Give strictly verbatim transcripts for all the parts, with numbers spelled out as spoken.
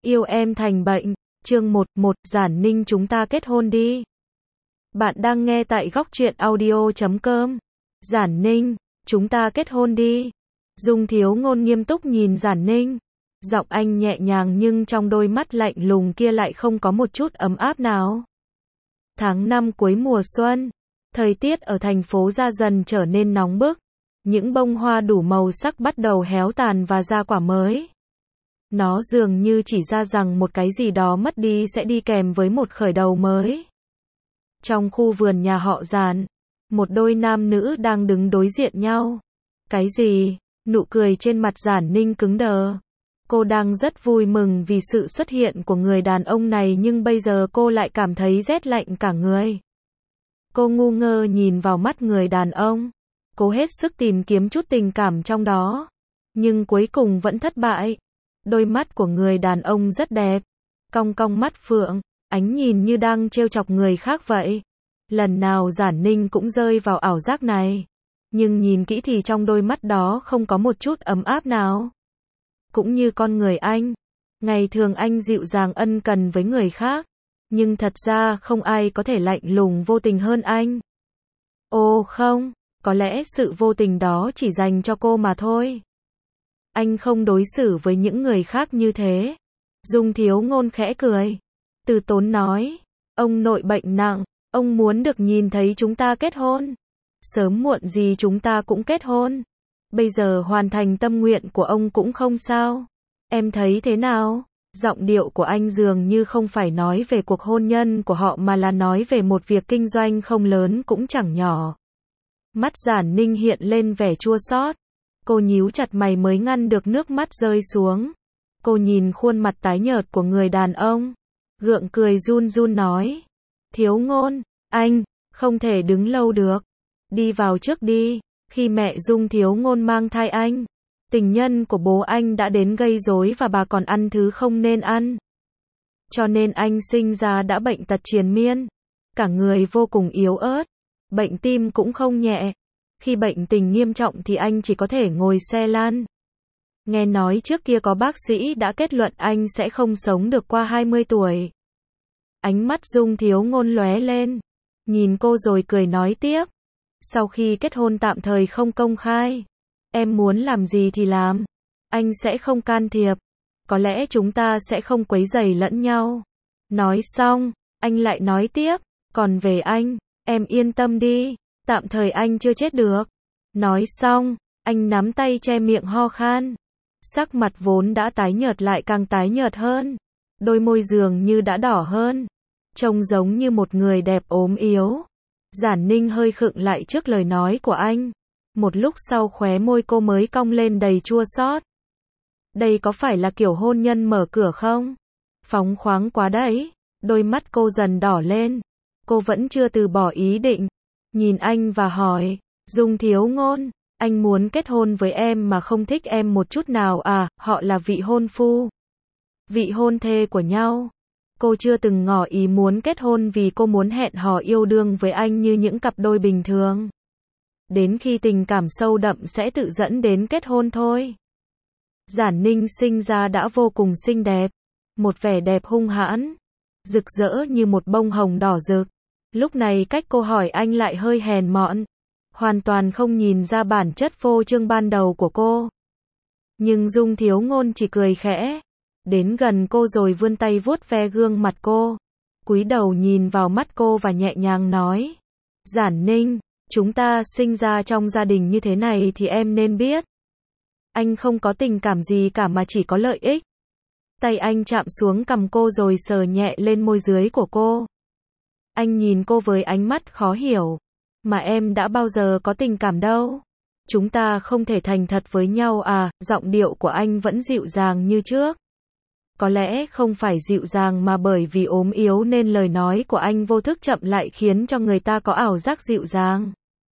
yêu em thành bệnh. Chương một, một, Giản Ninh chúng ta kết hôn đi. Bạn đang nghe tại góc truyện audio chấm com. Giản Ninh, chúng ta kết hôn đi. Dung Thiếu Ngôn nghiêm túc nhìn Giản Ninh. Giọng anh nhẹ nhàng nhưng trong đôi mắt lạnh lùng kia lại không có một chút ấm áp nào. Tháng năm cuối mùa xuân, thời tiết ở thành phố Gia dần trở nên nóng bức. Những bông hoa đủ màu sắc bắt đầu héo tàn và ra quả mới. Nó dường như chỉ ra rằng một cái gì đó mất đi sẽ đi kèm với một khởi đầu mới. Trong khu vườn nhà họ Giản, một đôi nam nữ đang đứng đối diện nhau. Cái gì? Nụ cười trên mặt Giản Ninh cứng đờ. Cô đang rất vui mừng vì sự xuất hiện của người đàn ông này nhưng bây giờ cô lại cảm thấy rét lạnh cả người. Cô ngu ngơ nhìn vào mắt người đàn ông. Cô hết sức tìm kiếm chút tình cảm trong đó. Nhưng cuối cùng vẫn thất bại. Đôi mắt của người đàn ông rất đẹp. Cong cong mắt phượng, ánh nhìn như đang trêu chọc người khác vậy. Lần nào Giản Ninh cũng rơi vào ảo giác này. Nhưng nhìn kỹ thì trong đôi mắt đó không có một chút ấm áp nào. Cũng như con người anh. Ngày thường anh dịu dàng ân cần với người khác. Nhưng thật ra không ai có thể lạnh lùng vô tình hơn anh. Ồ không, có lẽ sự vô tình đó chỉ dành cho cô mà thôi. Anh không đối xử với những người khác như thế. Dung Thiếu Ngôn khẽ cười. Từ tốn nói. Ông nội bệnh nặng. Ông muốn được nhìn thấy chúng ta kết hôn. Sớm muộn gì chúng ta cũng kết hôn. Bây giờ hoàn thành tâm nguyện của ông cũng không sao. Em thấy thế nào? Giọng điệu của anh dường như không phải nói về cuộc hôn nhân của họ mà là nói về một việc kinh doanh không lớn cũng chẳng nhỏ. Mắt Giản Ninh hiện lên vẻ chua xót. Cô nhíu chặt mày mới ngăn được nước mắt rơi xuống. Cô nhìn khuôn mặt tái nhợt của người đàn ông. Gượng cười run run nói. Thiếu Ngôn, anh, không thể đứng lâu được. Đi vào trước đi. Khi mẹ Dung Thiếu Ngôn mang thai anh, tình nhân của bố anh đã đến gây rối và bà còn ăn thứ không nên ăn. Cho nên anh sinh ra đã bệnh tật triền miên. Cả người vô cùng yếu ớt. Bệnh tim cũng không nhẹ. Khi bệnh tình nghiêm trọng thì anh chỉ có thể ngồi xe lăn. Nghe nói trước kia có bác sĩ đã kết luận anh sẽ không sống được qua hai mươi tuổi. Ánh mắt Dung Thiếu Ngôn lóe lên. Nhìn cô rồi cười nói tiếp. Sau khi kết hôn tạm thời không công khai, em muốn làm gì thì làm. Anh sẽ không can thiệp. Có lẽ chúng ta sẽ không quấy rầy lẫn nhau. Nói xong, anh lại nói tiếp. Còn về anh, em yên tâm đi. Tạm thời anh chưa chết được. Nói xong, anh nắm tay che miệng ho khan. Sắc mặt vốn đã tái nhợt lại càng tái nhợt hơn. Đôi môi dường như đã đỏ hơn. Trông giống như một người đẹp ốm yếu. Giản Ninh hơi khựng lại trước lời nói của anh. Một lúc sau khóe môi cô mới cong lên đầy chua xót. Đây có phải là kiểu hôn nhân mở cửa không? Phóng khoáng quá đấy. Đôi mắt cô dần đỏ lên. Cô vẫn chưa từ bỏ ý định. Nhìn anh và hỏi. Dung Thiếu Ngôn, anh muốn kết hôn với em mà không thích em một chút nào à? Họ là vị hôn phu, vị hôn thê của nhau. Cô chưa từng ngỏ ý muốn kết hôn vì cô muốn hẹn hò yêu đương với anh như những cặp đôi bình thường. Đến khi tình cảm sâu đậm sẽ tự dẫn đến kết hôn thôi. Giản Ninh sinh ra đã vô cùng xinh đẹp. Một vẻ đẹp hung hãn, rực rỡ như một bông hồng đỏ rực. Lúc này cách cô hỏi anh lại hơi hèn mọn. Hoàn toàn không nhìn ra bản chất phô trương ban đầu của cô. Nhưng Dung Thiếu Ngôn chỉ cười khẽ. Đến gần cô rồi vươn tay vuốt ve gương mặt cô. Cúi đầu nhìn vào mắt cô và nhẹ nhàng nói. Giản Ninh, chúng ta sinh ra trong gia đình như thế này thì em nên biết. Anh không có tình cảm gì cả mà chỉ có lợi ích. Tay anh chạm xuống cằm cô rồi sờ nhẹ lên môi dưới của cô. Anh nhìn cô với ánh mắt khó hiểu. Mà em đã bao giờ có tình cảm đâu. Chúng ta không thể thành thật với nhau à? Giọng điệu của anh vẫn dịu dàng như trước. Có lẽ không phải dịu dàng mà bởi vì ốm yếu nên lời nói của anh vô thức chậm lại khiến cho người ta có ảo giác dịu dàng.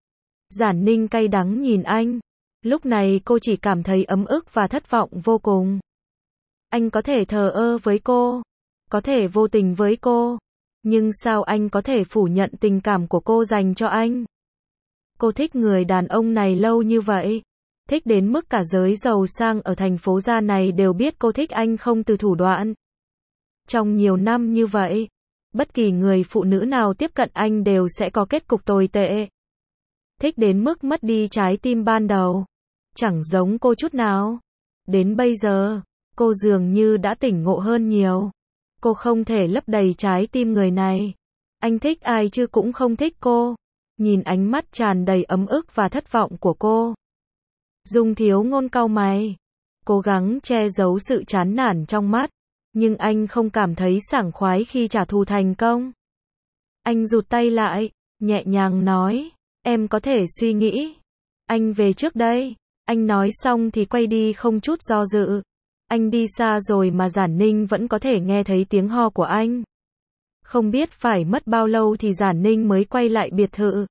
Giản Ninh cay đắng nhìn anh. Lúc này cô chỉ cảm thấy ấm ức và thất vọng vô cùng. Anh có thể thờ ơ với cô, có thể vô tình với cô. Nhưng sao anh có thể phủ nhận tình cảm của cô dành cho anh? Cô thích người đàn ông này lâu như vậy. Thích đến mức cả giới giàu sang ở thành phố Gia này đều biết cô thích anh không từ thủ đoạn. Trong nhiều năm như vậy, bất kỳ người phụ nữ nào tiếp cận anh đều sẽ có kết cục tồi tệ. Thích đến mức mất đi trái tim ban đầu. Chẳng giống cô chút nào. Đến bây giờ, cô dường như đã tỉnh ngộ hơn nhiều. Cô không thể lấp đầy trái tim người này. Anh thích ai chứ cũng không thích cô. Nhìn ánh mắt tràn đầy ấm ức và thất vọng của cô, Dung Thiếu Ngôn cau mày, cố gắng che giấu sự chán nản trong mắt, nhưng anh không cảm thấy sảng khoái khi trả thù thành công. Anh rụt tay lại, nhẹ nhàng nói, em có thể suy nghĩ. Anh về trước đây. Anh nói xong thì quay đi không chút do dự. Anh đi xa rồi mà Giản Ninh vẫn có thể nghe thấy tiếng ho của anh. Không biết phải mất bao lâu thì Giản Ninh mới quay lại biệt thự.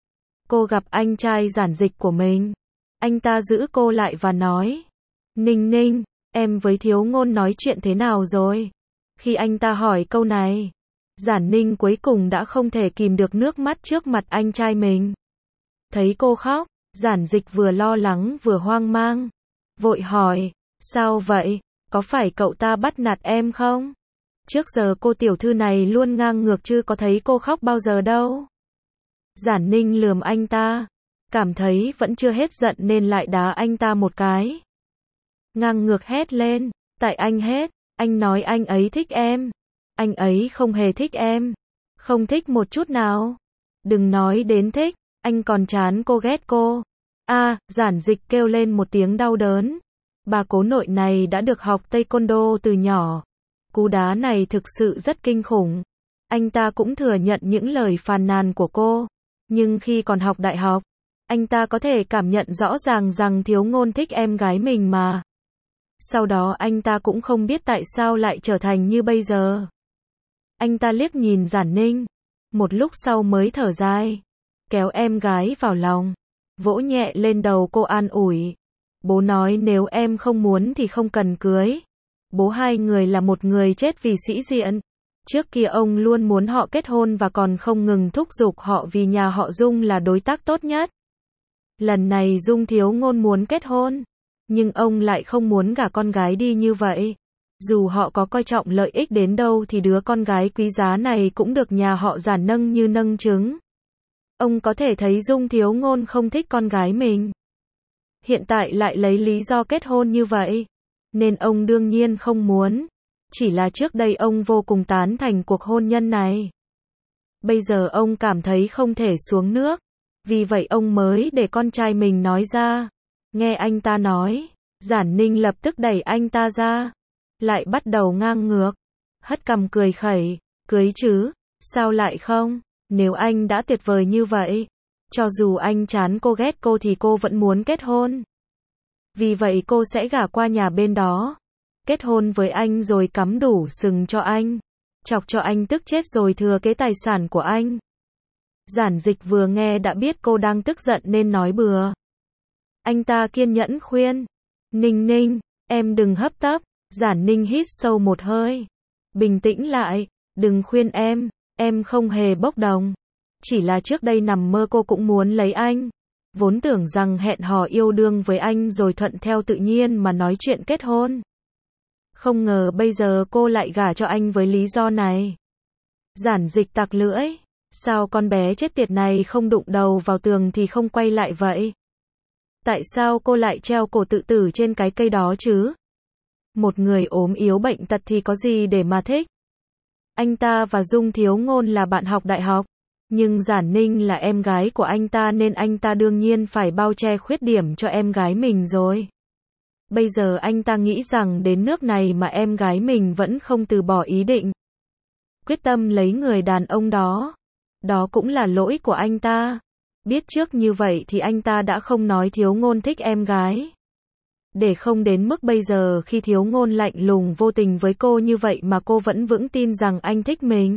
Cô gặp anh trai Giản Dịch của mình. Anh ta giữ cô lại và nói, Ninh Ninh, em với Thiếu Ngôn nói chuyện thế nào rồi? Khi anh ta hỏi câu này, Giản Ninh cuối cùng đã không thể kìm được nước mắt trước mặt anh trai mình. Thấy cô khóc, Giản Dịch vừa lo lắng vừa hoang mang. Vội hỏi, sao vậy? Có phải cậu ta bắt nạt em không? Trước giờ cô tiểu thư này luôn ngang ngược chứ có thấy cô khóc bao giờ đâu. Giản Ninh lườm anh ta, cảm thấy vẫn chưa hết giận nên lại đá anh ta một cái. Ngang ngược hét lên, tại anh hết, anh nói anh ấy thích em. Anh ấy không hề thích em. Không thích một chút nào. Đừng nói đến thích, anh còn chán cô ghét cô. A, à, Giản Dịch kêu lên một tiếng đau đớn. Bà cố nội này đã được học taekwondo từ nhỏ. Cú đá này thực sự rất kinh khủng. Anh ta cũng thừa nhận những lời phàn nàn của cô. Nhưng khi còn học đại học, anh ta có thể cảm nhận rõ ràng rằng Thiếu Ngôn thích em gái mình mà. Sau đó anh ta cũng không biết tại sao lại trở thành như bây giờ. Anh ta liếc nhìn Giản Ninh, một lúc sau mới thở dài, kéo em gái vào lòng, vỗ nhẹ lên đầu cô an ủi. Bố nói nếu em không muốn thì không cần cưới. Bố hai người là một người chết vì sĩ diện. Trước kia ông luôn muốn họ kết hôn và còn không ngừng thúc giục họ vì nhà họ Dung là đối tác tốt nhất. Lần này Dung Thiếu Ngôn muốn kết hôn, nhưng ông lại không muốn gả con gái đi như vậy. Dù họ có coi trọng lợi ích đến đâu thì đứa con gái quý giá này cũng được nhà họ Giản nâng như nâng trứng. Ông có thể thấy Dung Thiếu Ngôn không thích con gái mình. Hiện tại lại lấy lý do kết hôn như vậy, nên ông đương nhiên không muốn. Chỉ là trước đây ông vô cùng tán thành cuộc hôn nhân này. Bây giờ ông cảm thấy không thể xuống nước. Vì vậy ông mới để con trai mình nói ra. Nghe anh ta nói, Giản Ninh lập tức đẩy anh ta ra. Lại bắt đầu ngang ngược. Hất cằm cười khẩy, cưới chứ, sao lại không? Nếu anh đã tuyệt vời như vậy, cho dù anh chán cô ghét cô thì cô vẫn muốn kết hôn. Vì vậy cô sẽ gả qua nhà bên đó. Kết hôn với anh rồi cắm đủ sừng cho anh. Chọc cho anh tức chết rồi thừa kế tài sản của anh. Giản Dịch vừa nghe đã biết cô đang tức giận nên nói bừa. Anh ta kiên nhẫn khuyên. Ninh Ninh, em đừng hấp tấp. Giản Ninh hít sâu một hơi. Bình tĩnh lại, đừng khuyên em, em không hề bốc đồng. Chỉ là trước đây nằm mơ cô cũng muốn lấy anh. Vốn tưởng rằng hẹn hò yêu đương với anh rồi thuận theo tự nhiên mà nói chuyện kết hôn. Không ngờ bây giờ cô lại gả cho anh với lý do này. Giản Dịch tặc lưỡi. Sao con bé chết tiệt này không đụng đầu vào tường thì không quay lại vậy? Tại sao cô lại treo cổ tự tử trên cái cây đó chứ? Một người ốm yếu bệnh tật thì có gì để mà thích? Anh ta và Dung Thiếu Ngôn là bạn học đại học. Nhưng Giản Ninh là em gái của anh ta nên anh ta đương nhiên phải bao che khuyết điểm cho em gái mình rồi. Bây giờ anh ta nghĩ rằng đến nước này mà em gái mình vẫn không từ bỏ ý định. Quyết tâm lấy người đàn ông đó. Đó cũng là lỗi của anh ta. Biết trước như vậy thì anh ta đã không nói Thiếu Ngôn thích em gái. Để không đến mức bây giờ khi Thiếu Ngôn lạnh lùng vô tình với cô như vậy mà cô vẫn vững tin rằng anh thích mình.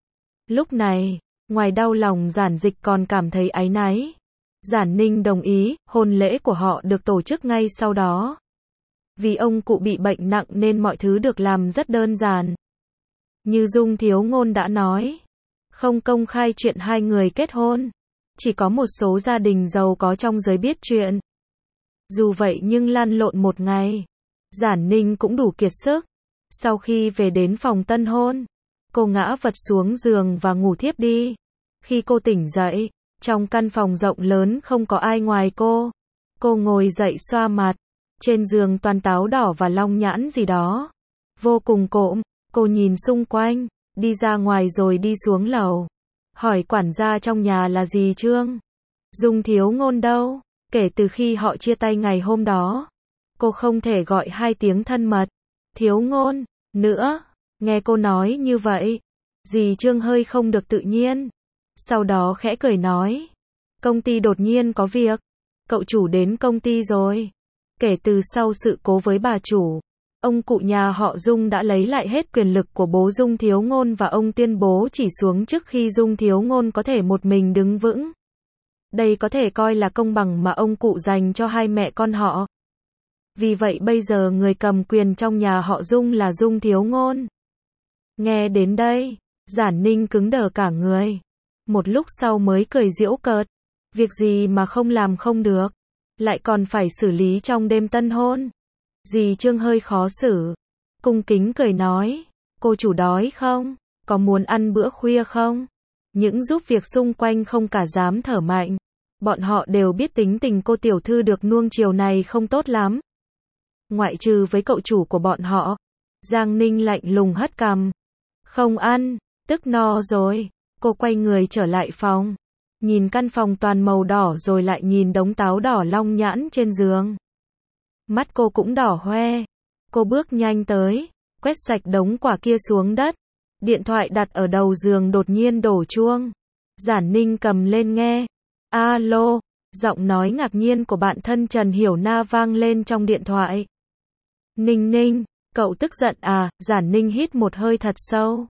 Lúc này, ngoài đau lòng Giản Dịch còn cảm thấy áy náy. Giản Ninh đồng ý, hôn lễ của họ được tổ chức ngay sau đó. Vì ông cụ bị bệnh nặng nên mọi thứ được làm rất đơn giản. Như Dung Thiếu Ngôn đã nói, không công khai chuyện hai người kết hôn. Chỉ có một số gia đình giàu có trong giới biết chuyện. Dù vậy nhưng lăn lộn một ngày, Giản Ninh cũng đủ kiệt sức. Sau khi về đến phòng tân hôn, cô ngã vật xuống giường và ngủ thiếp đi. Khi cô tỉnh dậy, trong căn phòng rộng lớn không có ai ngoài cô. Cô ngồi dậy xoa mặt. Trên giường toàn táo đỏ và long nhãn gì đó. Vô cùng cộm, cô nhìn xung quanh, đi ra ngoài rồi đi xuống lầu. Hỏi quản gia trong nhà là gì Trương? Dung Thiếu Ngôn đâu? Kể từ khi họ chia tay ngày hôm đó, cô không thể gọi hai tiếng thân mật, Thiếu Ngôn, nữa. Nghe cô nói như vậy, dì Trương hơi không được tự nhiên. Sau đó khẽ cười nói, công ty đột nhiên có việc, cậu chủ đến công ty rồi. Kể từ sau sự cố với bà chủ, ông cụ nhà họ Dung đã lấy lại hết quyền lực của bố Dung Thiếu Ngôn và ông tuyên bố chỉ xuống trước khi Dung Thiếu Ngôn có thể một mình đứng vững. Đây có thể coi là công bằng mà ông cụ dành cho hai mẹ con họ. Vì vậy bây giờ người cầm quyền trong nhà họ Dung là Dung Thiếu Ngôn. Nghe đến đây, Giản Ninh cứng đờ cả người. Một lúc sau mới cười giễu cợt. Việc gì mà không làm không được, lại còn phải xử lý trong đêm tân hôn. Dì Trương hơi khó xử, cung kính cười nói, cô chủ đói không? Có muốn ăn bữa khuya không? Những giúp việc xung quanh không cả dám thở mạnh. Bọn họ đều biết tính tình cô tiểu thư được nuông chiều này không tốt lắm. Ngoại trừ với cậu chủ của bọn họ. Giang Ninh lạnh lùng hất cằm. Không ăn, tức no rồi. Cô quay người trở lại phòng. Nhìn căn phòng toàn màu đỏ rồi lại nhìn đống táo đỏ long nhãn trên giường. Mắt cô cũng đỏ hoe. Cô bước nhanh tới, quét sạch đống quả kia xuống đất. Điện thoại đặt ở đầu giường đột nhiên đổ chuông. Giản Ninh cầm lên nghe. Alo, giọng nói ngạc nhiên của bạn thân Trần Hiểu Na vang lên trong điện thoại. Ninh Ninh, cậu tức giận à? Giản Ninh hít một hơi thật sâu.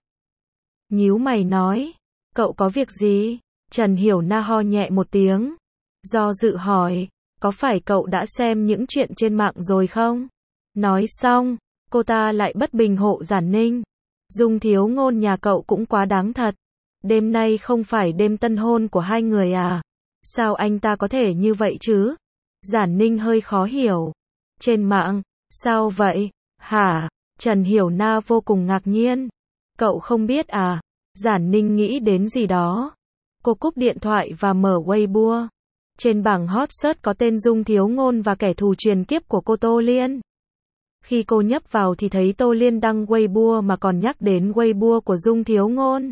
Nhíu mày nói, cậu có việc gì? Trần Hiểu Na ho nhẹ một tiếng. Do dự hỏi, có phải cậu đã xem những chuyện trên mạng rồi không? Nói xong, cô ta lại bất bình hộ Giản Ninh. Dung Thiếu Ngôn nhà cậu cũng quá đáng thật. Đêm nay không phải đêm tân hôn của hai người à? Sao anh ta có thể như vậy chứ? Giản Ninh hơi khó hiểu. Trên mạng, sao vậy? Hả? Trần Hiểu Na vô cùng ngạc nhiên. Cậu không biết à? Giản Ninh nghĩ đến gì đó. Cô cúp điện thoại và mở Weibo. Trên bảng hot search có tên Dung Thiếu Ngôn và kẻ thù truyền kiếp của cô Tô Liên. Khi cô nhấp vào thì thấy Tô Liên đăng Weibo mà còn nhắc đến Weibo của Dung Thiếu Ngôn.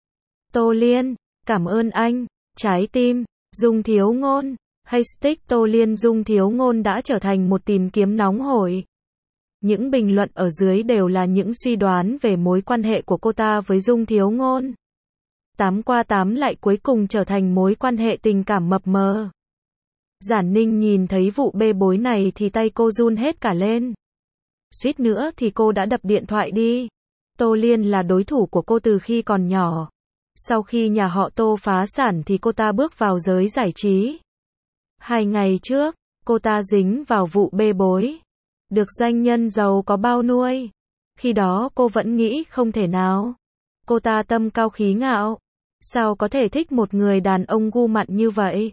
Tô Liên, cảm ơn anh, trái tim, Dung Thiếu Ngôn, hashtag Tô Liên Dung Thiếu Ngôn đã trở thành một tìm kiếm nóng hổi. Những bình luận ở dưới đều là những suy đoán về mối quan hệ của cô ta với Dung Thiếu Ngôn. Tám qua tám lại cuối cùng trở thành mối quan hệ tình cảm mập mờ. Giản Ninh nhìn thấy vụ bê bối này thì tay cô run hết cả lên. Suýt nữa thì cô đã đập điện thoại đi. Tô Liên là đối thủ của cô từ khi còn nhỏ. Sau khi nhà họ Tô phá sản thì cô ta bước vào giới giải trí. Hai ngày trước, cô ta dính vào vụ bê bối. Được doanh nhân giàu có bao nuôi. Khi đó cô vẫn nghĩ không thể nào. Cô ta tâm cao khí ngạo. Sao có thể thích một người đàn ông gu mặn như vậy?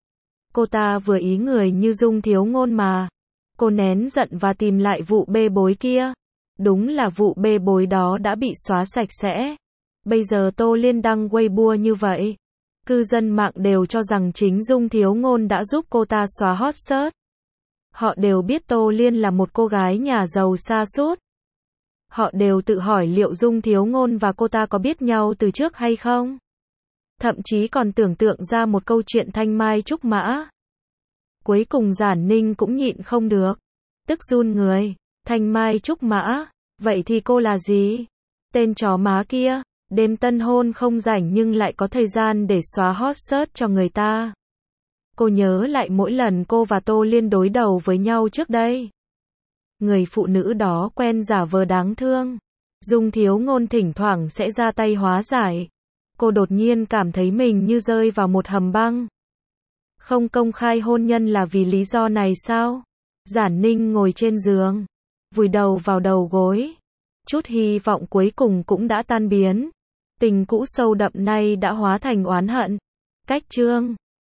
Cô ta vừa ý người như Dung Thiếu Ngôn mà. Cô nén giận và tìm lại vụ bê bối kia. Đúng là vụ bê bối đó đã bị xóa sạch sẽ. Bây giờ Tô Liên đăng Weibo như vậy. Cư dân mạng đều cho rằng chính Dung Thiếu Ngôn đã giúp cô ta xóa hot search. Họ đều biết Tô Liên là một cô gái nhà giàu sa sút. Họ đều tự hỏi liệu Dung Thiếu Ngôn và cô ta có biết nhau từ trước hay không? Thậm chí còn tưởng tượng ra một câu chuyện thanh mai trúc mã. Cuối cùng Giản Ninh cũng nhịn không được. Tức run người. Thanh mai trúc mã. Vậy thì cô là gì? Tên chó má kia. Đêm tân hôn không rảnh nhưng lại có thời gian để xóa hot search cho người ta. Cô nhớ lại mỗi lần cô và Tô Liên đối đầu với nhau trước đây. Người phụ nữ đó quen giả vờ đáng thương. Dung Thiếu Ngôn thỉnh thoảng sẽ ra tay hóa giải. Cô đột nhiên cảm thấy mình như rơi vào một hầm băng. Không công khai hôn nhân là vì lý do này sao? Giản Ninh ngồi trên giường, vùi đầu vào đầu gối. Chút hy vọng cuối cùng cũng đã tan biến. Tình cũ sâu đậm nay đã hóa thành oán hận. Cách chương